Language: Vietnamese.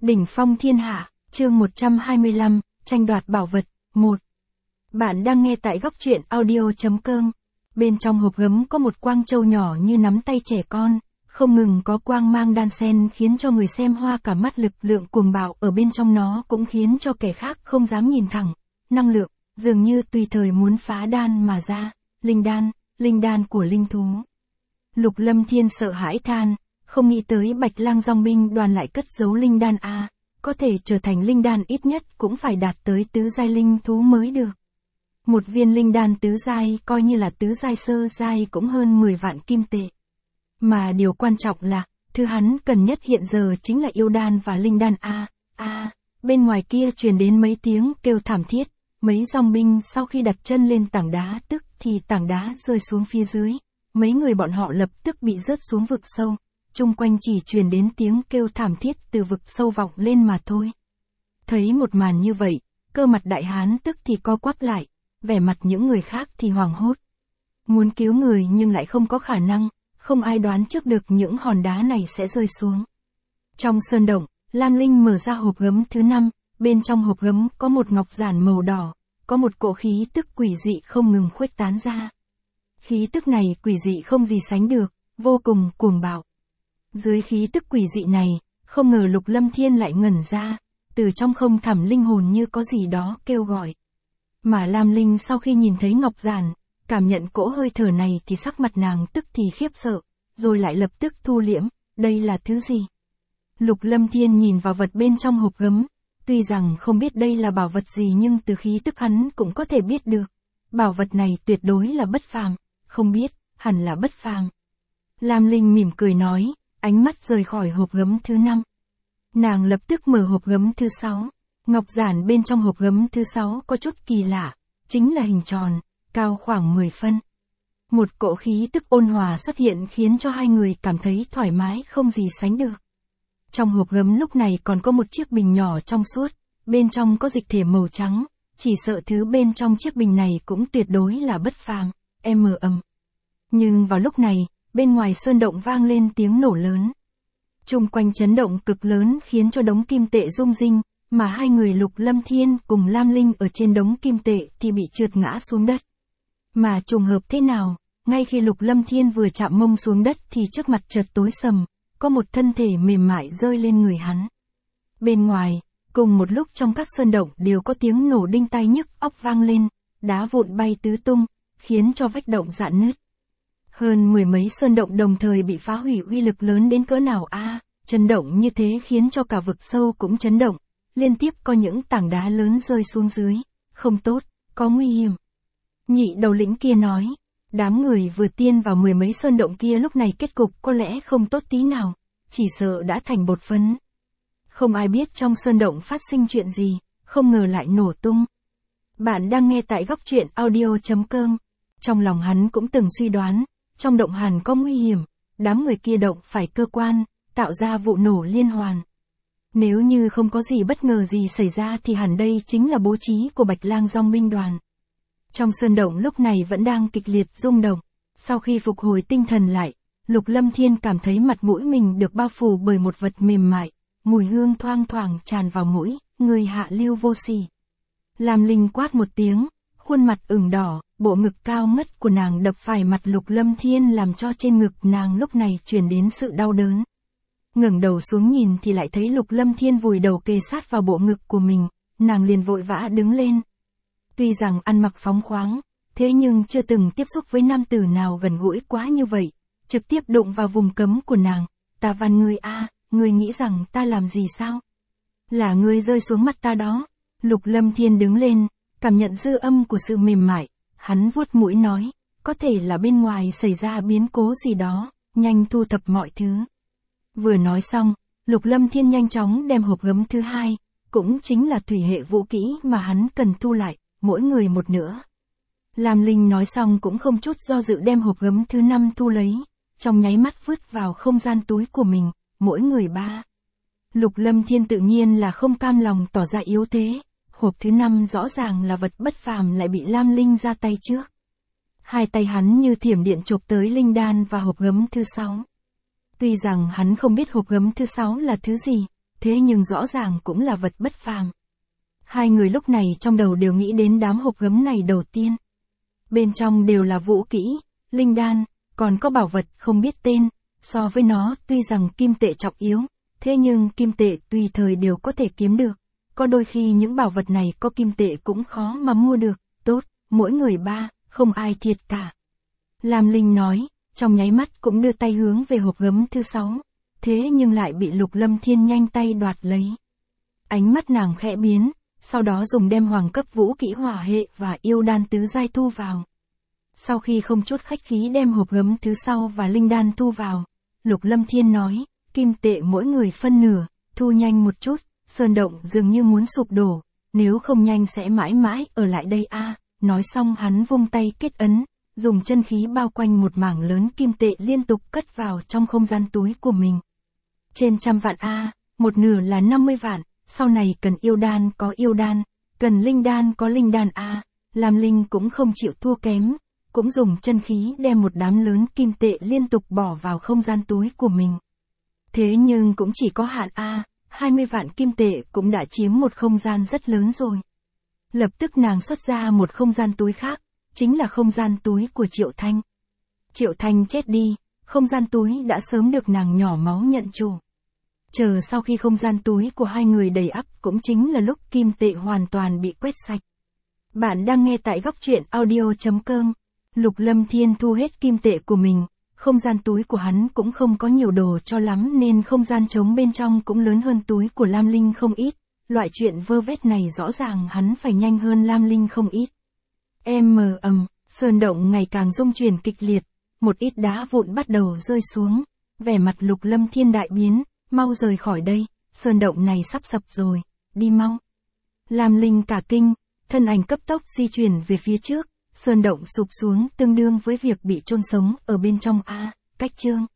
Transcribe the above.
Đỉnh phong thiên hạ, chương 125, tranh đoạt bảo vật, 1. Bạn đang nghe tại góc truyện audio.com. Bên trong hộp gấm có một quang châu nhỏ như nắm tay trẻ con, không ngừng có quang mang đan xen khiến cho người xem hoa cả mắt, lực lượng cuồng bạo ở bên trong nó cũng khiến cho kẻ khác không dám nhìn thẳng. Năng lượng, dường như tùy thời muốn phá đan mà ra, linh đan của linh thú. Lục Lâm Thiên sợ hãi than, không nghĩ tới Bạch Lang Dòng binh đoàn lại cất giấu linh đan a, có thể trở thành linh đan ít nhất cũng phải đạt tới tứ giai linh thú mới được. Một viên linh đan tứ giai coi như là tứ giai sơ giai cũng hơn 10 vạn kim tệ. Mà điều quan trọng là, thứ hắn cần nhất hiện giờ chính là yêu đan và linh đan a. Bên ngoài kia truyền đến mấy tiếng kêu thảm thiết, mấy dòng binh sau khi đặt chân lên tảng đá tức thì tảng đá rơi xuống phía dưới, mấy người bọn họ lập tức bị rớt xuống vực sâu. Chung quanh chỉ truyền đến tiếng kêu thảm thiết từ vực sâu vọng lên mà thôi. Thấy một màn như vậy, cơ mặt đại hán tức thì co quắp lại, vẻ mặt những người khác thì hoảng hốt. Muốn cứu người nhưng lại không có khả năng, không ai đoán trước được những hòn đá này sẽ rơi xuống. Trong sơn động, Lam Linh mở ra hộp gấm thứ 5, bên trong hộp gấm có một ngọc giản màu đỏ, có một cỗ khí tức quỷ dị không ngừng khuếch tán ra. Khí tức này quỷ dị không gì sánh được, vô cùng cuồng bạo. Dưới khí tức quỷ dị này, không ngờ Lục Lâm Thiên lại ngẩn ra, từ trong không thẳm linh hồn như có gì đó kêu gọi. Mà Lam Linh sau khi nhìn thấy ngọc giản, cảm nhận cỗ hơi thở này thì sắc mặt nàng tức thì khiếp sợ, rồi lại lập tức thu liễm, đây là thứ gì? Lục Lâm Thiên nhìn vào vật bên trong hộp gấm, tuy rằng không biết đây là bảo vật gì nhưng từ khí tức hắn cũng có thể biết được. Bảo vật này tuyệt đối là bất phàm, không biết, hẳn là bất phàm. Lam Linh mỉm cười nói, ánh mắt rời khỏi hộp gấm thứ 5. Nàng lập tức mở hộp gấm thứ 6. Ngọc giản bên trong hộp gấm thứ 6 có chút kỳ lạ, chính là hình tròn, cao khoảng 10 phân. Một cỗ khí tức ôn hòa xuất hiện khiến cho hai người cảm thấy thoải mái không gì sánh được. Trong hộp gấm lúc này còn có một chiếc bình nhỏ trong suốt, bên trong có dịch thể màu trắng, chỉ sợ thứ bên trong chiếc bình này cũng tuyệt đối là bất phàm, ầm. Nhưng vào lúc này, bên ngoài sơn động vang lên tiếng nổ lớn. Chung quanh chấn động cực lớn khiến cho đống kim tệ rung rinh, mà hai người Lục Lâm Thiên cùng Lam Linh ở trên đống kim tệ thì bị trượt ngã xuống đất. Mà trùng hợp thế nào, ngay khi Lục Lâm Thiên vừa chạm mông xuống đất thì trước mặt chợt tối sầm, có một thân thể mềm mại rơi lên người hắn. Bên ngoài, cùng một lúc trong các sơn động đều có tiếng nổ đinh tai nhức óc vang lên, đá vụn bay tứ tung, khiến cho vách động rạn nứt. Hơn 10 mấy sơn động đồng thời bị phá hủy, uy lực lớn đến cỡ nào a? Chấn động như thế khiến cho cả vực sâu cũng chấn động, liên tiếp có những tảng đá lớn rơi xuống dưới, không tốt, có nguy hiểm. Nhị đầu lĩnh kia nói, đám người vừa tiên vào 10 mấy sơn động kia lúc này kết cục có lẽ không tốt tí nào, chỉ sợ đã thành bột phấn. Không ai biết trong sơn động phát sinh chuyện gì, không ngờ lại nổ tung. Bạn đang nghe tại góc truyện audio.com. Trong lòng hắn cũng từng suy đoán, trong động hàn có nguy hiểm, đám người kia động phải cơ quan, tạo ra vụ nổ liên hoàn. Nếu như không có gì bất ngờ gì xảy ra thì hẳn đây chính là bố trí của Bạch Lang Dòng binh đoàn. Trong sơn động lúc này vẫn đang kịch liệt rung động, sau khi phục hồi tinh thần lại, Lục Lâm Thiên cảm thấy mặt mũi mình được bao phủ bởi một vật mềm mại, mùi hương thoang thoảng tràn vào mũi, người hạ lưu vô sỉ. Lam Linh quát một tiếng, khuôn mặt ửng đỏ, bộ ngực cao ngất của nàng đập phải mặt Lục Lâm Thiên làm cho trên ngực nàng lúc này truyền đến sự đau đớn. Ngẩng đầu xuống nhìn thì lại thấy Lục Lâm Thiên vùi đầu kề sát vào bộ ngực của mình, nàng liền vội vã đứng lên. Tuy rằng ăn mặc phóng khoáng, thế nhưng chưa từng tiếp xúc với nam tử nào gần gũi quá như vậy, trực tiếp đụng vào vùng cấm của nàng. Ta van ngươi a, ngươi nghĩ rằng ta làm gì sao? Là ngươi rơi xuống mắt ta đó. Lục Lâm Thiên đứng lên, cảm nhận dư âm của sự mềm mại, hắn vuốt mũi nói, có thể là bên ngoài xảy ra biến cố gì đó, nhanh thu thập mọi thứ. Vừa nói xong, Lục Lâm Thiên nhanh chóng đem hộp gấm thứ 2, cũng chính là thủy hệ vũ kỹ mà hắn cần thu lại, mỗi người một nữa. Lam Linh nói xong cũng không chút do dự đem hộp gấm thứ 5 thu lấy, trong nháy mắt vứt vào không gian túi của mình, mỗi người 3. Lục Lâm Thiên tự nhiên là không cam lòng tỏ ra yếu thế, hộp thứ 5 rõ ràng là vật bất phàm lại bị Lam Linh ra tay trước. Hai tay hắn như thiểm điện chộp tới linh đan và hộp gấm thứ 6. Tuy rằng hắn không biết hộp gấm thứ 6 là thứ gì, thế nhưng rõ ràng cũng là vật bất phàm. Hai người lúc này trong đầu đều nghĩ đến đám hộp gấm này đầu tiên. Bên trong đều là vũ kỹ, linh đan, còn có bảo vật không biết tên, so với nó tuy rằng kim tệ trọng yếu, thế nhưng kim tệ tùy thời đều có thể kiếm được, có đôi khi những bảo vật này có kim tệ cũng khó mà mua được, tốt, mỗi người 3, không ai thiệt cả. Lam Linh nói, trong nháy mắt cũng đưa tay hướng về hộp gấm thứ 6, thế nhưng lại bị Lục Lâm Thiên nhanh tay đoạt lấy. Ánh mắt nàng khẽ biến, sau đó dùng đem hoàng cấp vũ kỹ hỏa hệ và yêu đan tứ giai thu vào. Sau khi không chút khách khí đem hộp gấm thứ sau và linh đan thu vào, Lục Lâm Thiên nói, kim tệ mỗi người phân nửa, thu nhanh một chút, sơn động dường như muốn sụp đổ, nếu không nhanh sẽ mãi mãi ở lại đây a. Nói xong hắn vung tay kết ấn, dùng chân khí bao quanh một mảng lớn kim tệ liên tục cất vào trong không gian túi của mình. Trên 100 vạn a, một nửa là 50 vạn, sau này cần yêu đan có yêu đan, cần linh đan có linh đan a. Lam Linh cũng không chịu thua kém, cũng dùng chân khí đem một đám lớn kim tệ liên tục bỏ vào không gian túi của mình. Thế nhưng cũng chỉ có hạn a, 20 vạn kim tệ cũng đã chiếm một không gian rất lớn rồi. Lập tức nàng xuất ra một không gian túi khác, chính là không gian túi của Triệu Thanh. Triệu Thanh chết đi, không gian túi đã sớm được nàng nhỏ máu nhận chủ. Chờ sau khi không gian túi của hai người đầy ắp cũng chính là lúc kim tệ hoàn toàn bị quét sạch. Bạn đang nghe tại góc truyện audio.com. Lục Lâm Thiên thu hết kim tệ của mình, không gian túi của hắn cũng không có nhiều đồ cho lắm nên không gian trống bên trong cũng lớn hơn túi của Lam Linh không ít. Loại chuyện vơ vét này rõ ràng hắn phải nhanh hơn Lam Linh không ít. Sơn động ngày càng rung chuyển kịch liệt, một ít đá vụn bắt đầu rơi xuống, vẻ mặt Lục Lâm Thiên đại biến, mau rời khỏi đây, sơn động này sắp sập rồi, đi mau. Lam Linh cả kinh, thân ảnh cấp tốc di chuyển về phía trước, sơn động sụp xuống tương đương với việc bị chôn sống ở bên trong a. Cách chương